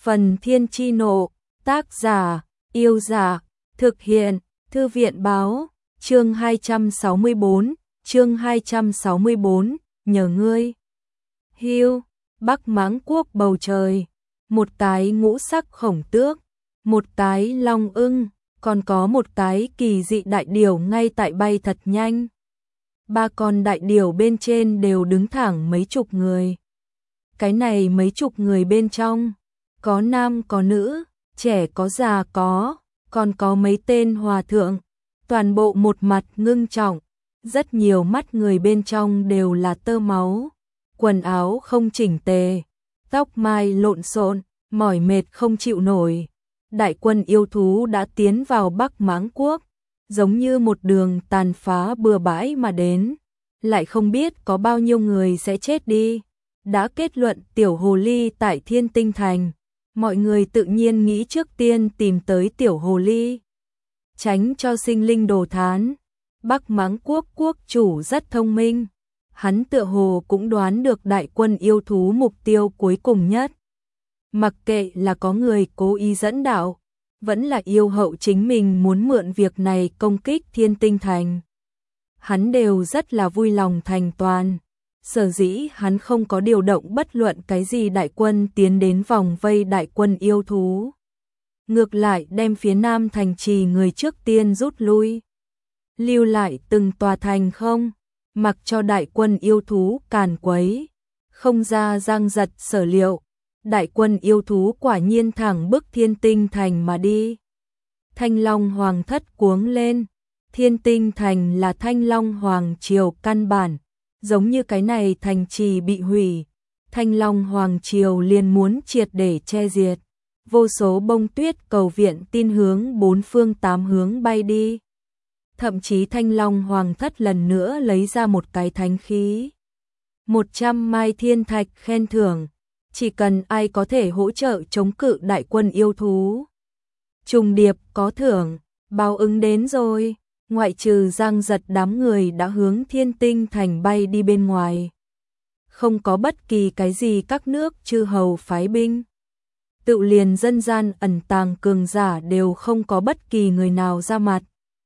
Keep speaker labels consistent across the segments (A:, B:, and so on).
A: Phần Thiên Chi Nộ, tác giả, Yêu Giả, thực hiện, Thư viện Báo, chương 264, nhờ ngươi. Hưu, Bắc Mãng Quốc bầu trời, một cái ngũ sắc khổng tước, một cái long ưng, còn có một cái kỳ dị đại điểu ngay tại bay thật nhanh. Ba con đại điểu bên trên đều đứng thẳng mấy chục người. Cái này mấy chục người bên trong, có nam có nữ, trẻ có già có, còn có mấy tên hòa thượng, toàn bộ một mặt ngưng trọng, rất nhiều mắt người bên trong đều là tơ máu, quần áo không chỉnh tề, tóc mai lộn xộn, mỏi mệt không chịu nổi. Đại quân yêu thú đã tiến vào Bắc Mãng Quốc, giống như một đường tàn phá bừa bãi mà đến, lại không biết có bao nhiêu người sẽ chết đi. Đã kết luận tiểu hồ ly tại Thiên Tinh Thành, mọi người tự nhiên nghĩ trước tiên tìm tới tiểu hồ ly, tránh cho sinh linh đồ thán. Bắc Mãng Quốc quốc chủ rất thông minh, hắn tựa hồ cũng đoán được đại quân yêu thú mục tiêu cuối cùng nhất. Mặc kệ là có người cố ý dẫn đạo, vẫn là yêu hậu chính mình muốn mượn việc này công kích Thiên Tinh Thành, hắn đều rất là vui lòng thành toàn. Sở dĩ hắn không có điều động bất luận cái gì đại quân tiến đến vòng vây đại quân yêu thú. Ngược lại đem phía nam thành trì người trước tiên rút lui, lưu lại từng tòa thành không, mặc cho đại quân yêu thú càn quấy. Không ra Giang Giật sở liệu, đại quân yêu thú quả nhiên thẳng bức Thiên Tinh Thành mà đi. Thanh Long Hoàng thất cuống lên, Thiên Tinh Thành là Thanh Long Hoàng triều căn bản. Giống như cái này thành trì bị hủy, Thanh Long Hoàng triều liền muốn triệt để che diệt. Vô số bông tuyết cầu viện tin hướng bốn phương tám hướng bay đi. Thậm chí Thanh Long Hoàng thất lần nữa lấy ra một cái thánh khí. 100 mai thiên thạch khen thưởng, chỉ cần ai có thể hỗ trợ chống cự đại quân yêu thú. Trùng điệp có thưởng, báo ứng đến rồi. Ngoại trừ Giang Giật đám người đã hướng Thiên Tinh Thành bay đi bên ngoài. Không có bất kỳ cái gì các nước chư hầu phái binh. Tự liền dân gian ẩn tàng cường giả đều không có bất kỳ người nào ra mặt.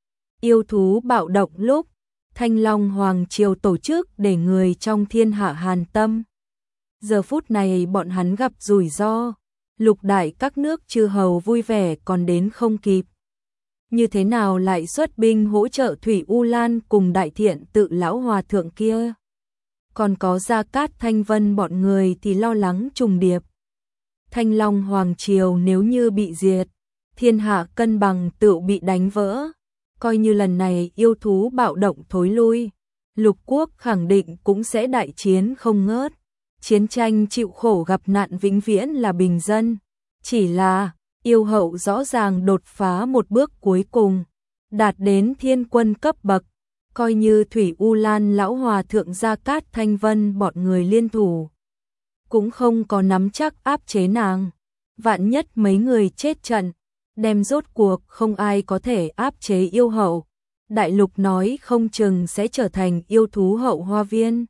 A: Yêu thú bạo động lúc, Thanh Long Hoàng triều tổ chức để người trong thiên hạ hàn tâm. Giờ phút này bọn hắn gặp rủi ro, lục đại các nước chư hầu vui vẻ còn đến không kịp. Như thế nào lại xuất binh hỗ trợ Thủy U Lan cùng đại thiện tự lão hòa thượng kia? Còn có Gia Cát Thanh Vân bọn người thì lo lắng trùng điệp. Thanh Long Hoàng triều nếu như bị diệt, thiên hạ cân bằng tựu bị đánh vỡ. Coi như lần này yêu thú bạo động thối lui, lục quốc khẳng định cũng sẽ đại chiến không ngớt. Chiến tranh chịu khổ gặp nạn vĩnh viễn là bình dân. Chỉ là yêu hậu rõ ràng đột phá một bước cuối cùng, đạt đến thiên quân cấp bậc, coi như Thủy U Lan lão hòa thượng Gia Cát Thanh Vân bọn người liên thủ, cũng không có nắm chắc áp chế nàng. Vạn nhất mấy người chết trận, đem rốt cuộc không ai có thể áp chế yêu hậu. Đại lục nói không chừng sẽ trở thành yêu thú hậu hoa viên.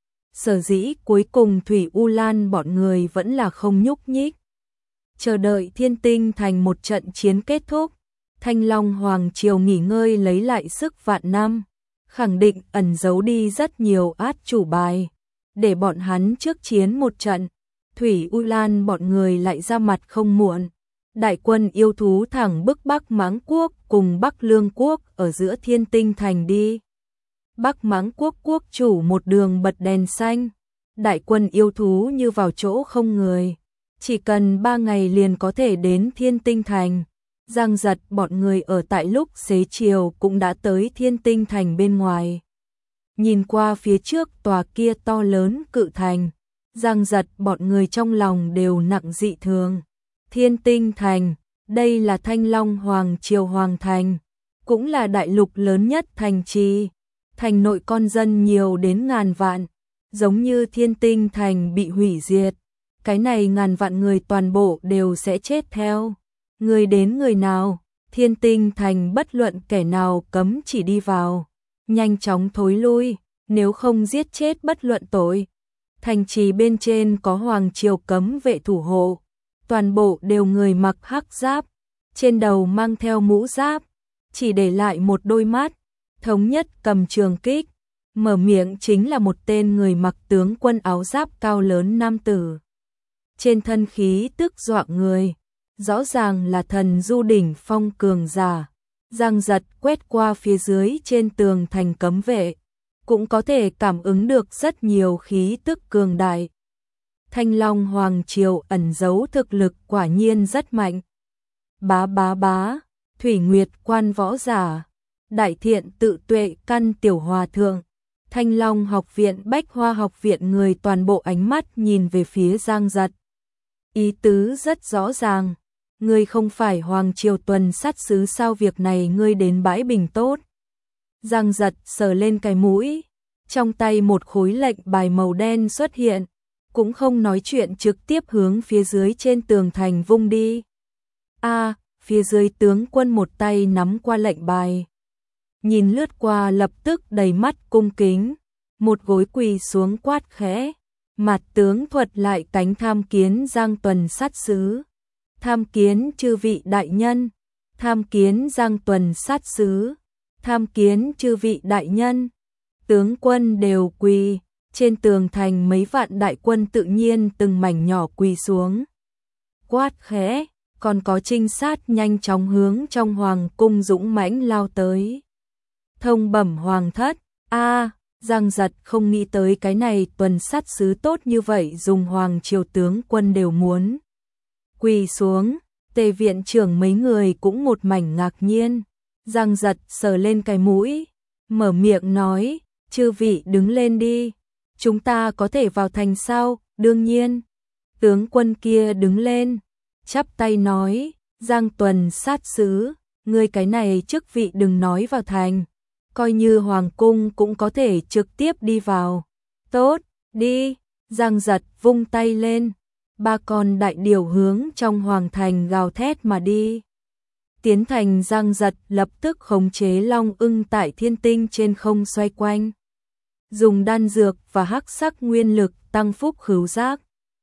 A: Sở dĩ cuối cùng Thủy U Lan bọn người vẫn là không nhúc nhích. Chờ đợi Thiên Tinh Thành một trận chiến kết thúc, Thanh Long Hoàng triều nghỉ ngơi lấy lại sức vạn năm, khẳng định ẩn giấu đi rất nhiều át chủ bài, để bọn hắn trước chiến một trận. Thủy U Lan bọn người lại ra mặt không muộn, đại quân yêu thú thẳng bức Bắc Mãng Quốc cùng Bắc Lương Quốc ở giữa Thiên Tinh Thành đi. Bắc Mãng Quốc quốc chủ một đường bật đèn xanh, đại quân yêu thú như vào chỗ không người. Chỉ cần 3 ngày liền có thể đến Thiên Tinh Thành. Giang Giật bọn người ở tại lúc xế chiều cũng đã tới Thiên Tinh Thành bên ngoài. Nhìn qua phía trước tòa kia to lớn cự thành, Giang Giật bọn người trong lòng đều nặng dị thường. Thiên Tinh Thành, đây là Thanh Long Hoàng triều hoàng thành, cũng là đại lục lớn nhất thành trì. Thành nội con dân nhiều đến ngàn vạn, giống như Thiên Tinh Thành bị hủy diệt, cái này ngàn vạn người toàn bộ đều sẽ chết theo. Người đến người nào, Thiên Tinh Thành bất luận kẻ nào cấm chỉ đi vào, nhanh chóng thối lui, nếu không giết chết bất luận tội. Thành trì bên trên có hoàng triều cấm vệ thủ hộ, toàn bộ đều người mặc hắc giáp, trên đầu mang theo mũ giáp, chỉ để lại một đôi mắt, thống nhất cầm trường kích, mở miệng chính là một tên người mặc tướng quân áo giáp cao lớn nam tử. Trên thân khí tức dọa người, rõ ràng là thần du đỉnh phong cường giả. Giang Giật quét qua phía dưới trên tường thành cấm vệ, cũng có thể cảm ứng được rất nhiều khí tức cường đại. Thanh Long Hoàng Triều ẩn giấu thực lực quả nhiên rất mạnh. Bá bá bá, Thủy Nguyệt quan võ giả, Đại Thiện tự tuệ căn tiểu hòa thượng, Thanh Long học viện Bách Hoa học viện người toàn bộ ánh mắt nhìn về phía Giang Giật. Ý tứ rất rõ ràng, ngươi không phải Hoàng Triều tuần sát sứ sao, việc này ngươi đến bãi bình tốt. Giang Giật sờ lên cái mũi, trong tay một khối lệnh bài màu đen xuất hiện, cũng không nói chuyện trực tiếp hướng phía dưới trên tường thành vung đi. Phía dưới tướng quân một tay nắm qua lệnh bài. Nhìn lướt qua lập tức đầy mắt cung kính, một gối quỳ xuống quát khẽ. Mặt tướng thuật lại cánh tham kiến Giang tuần sát sứ. Tham kiến chư vị đại nhân, tham kiến Giang tuần sát sứ, tham kiến chư vị đại nhân. Tướng quân đều quỳ, trên tường thành mấy vạn đại quân tự nhiên từng mảnh nhỏ quỳ xuống. Quát khẽ, còn có trinh sát nhanh chóng hướng trong hoàng cung dũng mãnh lao tới. Thông bẩm hoàng thất, Giang Giật không nghĩ tới cái này tuần sát sứ tốt như vậy, dùng Hoàng Triều tướng quân đều muốn quỳ xuống. Tề viện trưởng mấy người cũng một mảnh ngạc nhiên. Giang Giật sờ lên cái mũi, mở miệng nói, chư vị đứng lên đi, chúng ta có thể vào thành sao? Đương nhiên. Tướng quân kia đứng lên, chắp tay nói, Giang tuần sát sứ, ngươi cái này chức vị đừng nói vào thành, coi như hoàng cung cũng có thể trực tiếp đi vào. Tốt, đi. Giang Giật vung tay lên, ba con đại điểu hướng trong hoàng thành gào thét mà đi. Tiến thành Giang Giật lập tức khống chế long ưng tại thiên tinh trên không xoay quanh. Dùng đan dược và hắc sắc nguyên lực tăng phúc khứu giác.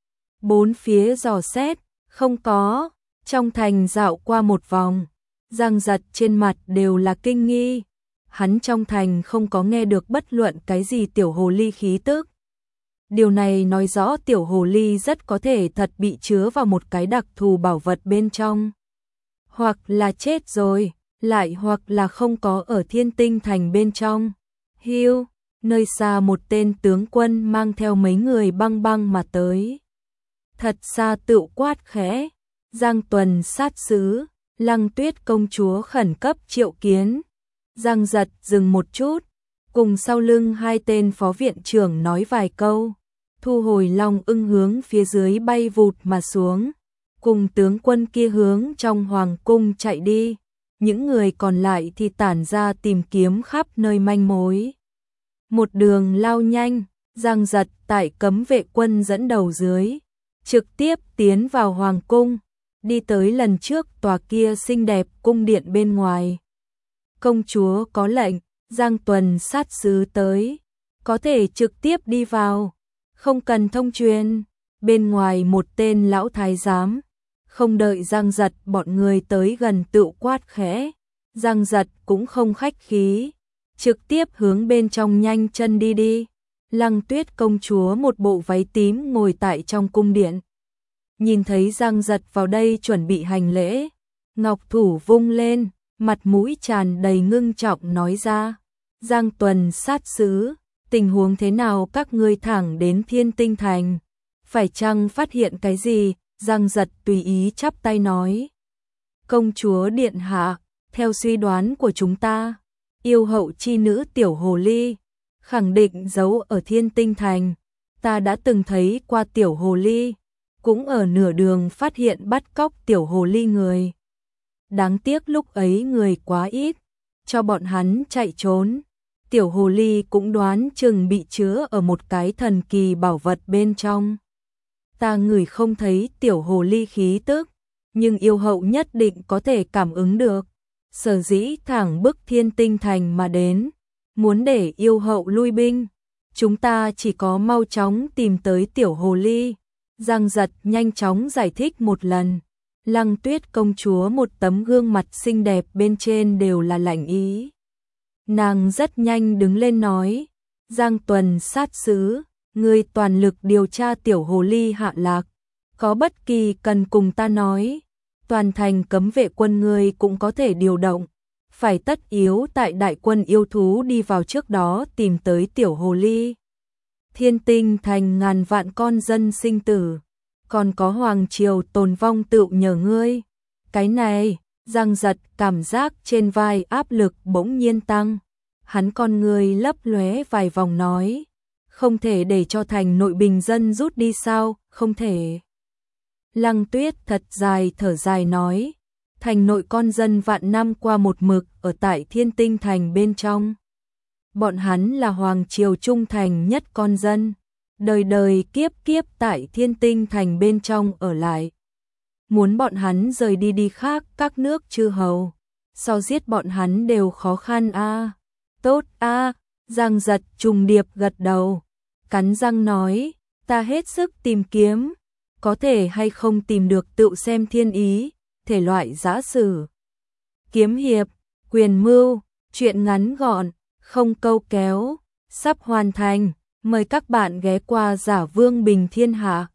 A: Bốn phía dò xét, không có. Trong thành dạo qua một vòng, Giang Giật trên mặt đều là kinh nghi. Hắn trong thành không có nghe được bất luận cái gì tiểu hồ ly khí tức. Điều này nói rõ tiểu hồ ly rất có thể thật bị chứa vào một cái đặc thù bảo vật bên trong. Hoặc là chết rồi, lại hoặc là không có ở thiên tinh thành bên trong. Hiu, nơi xa một tên tướng quân mang theo mấy người băng băng mà tới. Thật xa tựu quát khẽ, Giang tuần sát sứ, Lăng Tuyết công chúa khẩn cấp triệu kiến. Giang Giật dừng một chút, cùng sau lưng hai tên phó viện trưởng nói vài câu, thu hồi long ưng hướng phía dưới bay vụt mà xuống, cùng tướng quân kia hướng trong hoàng cung chạy đi. Những người còn lại thì tản ra tìm kiếm khắp nơi manh mối. Một đường lao nhanh, Giang Giật tại cấm vệ quân dẫn đầu dưới, trực tiếp tiến vào hoàng cung, đi tới lần trước tòa kia xinh đẹp cung điện bên ngoài. Công chúa có lệnh, Giang tuần sát sứ tới, có thể trực tiếp đi vào, không cần thông truyền. Bên ngoài một tên lão thái giám, không đợi Giang Giật bọn người tới gần tự quát khẽ. Giang Giật cũng không khách khí, trực tiếp hướng bên trong nhanh chân đi đi. Lăng Tuyết công chúa một bộ váy tím ngồi tại trong cung điện. Nhìn thấy Giang Giật vào đây chuẩn bị hành lễ, ngọc thủ vung lên, mặt mũi tràn đầy ngưng trọng nói ra, Giang tuần sát sứ, tình huống thế nào các ngươi thẳng đến thiên tinh thành? Phải chăng phát hiện cái gì? Giang Giật tùy ý chắp tay nói, công chúa điện hạ, theo suy đoán của chúng ta, yêu hậu chi nữ tiểu hồ ly, khẳng định giấu ở thiên tinh thành. Ta đã từng thấy qua tiểu hồ ly, cũng ở nửa đường phát hiện bắt cóc tiểu hồ ly người. Đáng tiếc lúc ấy người quá ít, cho bọn hắn chạy trốn. Tiểu hồ ly cũng đoán chừng bị chứa ở một cái thần kỳ bảo vật bên trong. Ta ngửi không thấy tiểu hồ ly khí tức, nhưng yêu hậu nhất định có thể cảm ứng được. Sở dĩ thẳng bức thiên tinh thành mà đến, muốn để yêu hậu lui binh. Chúng ta chỉ có mau chóng tìm tới tiểu hồ ly, Giang Giật nhanh chóng giải thích một lần. Lăng Tuyết công chúa một tấm gương mặt xinh đẹp bên trên đều là lạnh ý. Nàng rất nhanh đứng lên nói, Giang Tuần sát sứ, ngươi toàn lực điều tra tiểu hồ ly Hạ Lạc, có bất kỳ cần cùng ta nói, toàn thành cấm vệ quân ngươi cũng có thể điều động, phải tất yếu tại đại quân yêu thú đi vào trước đó tìm tới tiểu hồ ly. Thiên Tinh thành ngàn vạn con dân sinh tử, còn có hoàng triều tồn vong tựu nhờ ngươi. Cái này, Giang Giật cảm giác trên vai áp lực bỗng nhiên tăng. Hắn con người lấp lóe vài vòng nói, không thể để cho thành nội bình dân rút đi sao, không thể. Lăng Tuyết thật dài thở dài nói, thành nội con dân vạn năm qua một mực ở tại Thiên Tinh thành bên trong. Bọn hắn là hoàng triều trung thành nhất con dân, đời đời kiếp kiếp tại Thiên Tinh thành bên trong ở lại. Muốn bọn hắn rời đi đi khác các nước chư hầu, so giết bọn hắn đều khó khăn a. Tốt a, Giang Giật trùng điệp gật đầu, cắn răng nói, ta hết sức tìm kiếm, có thể hay không tìm được tự xem thiên ý, thể loại giã sử. Kiếm hiệp, quyền mưu, truyện ngắn gọn, không câu kéo, sắp hoàn thành, mời các bạn ghé qua Giả Vương Bình Thiên Hạ.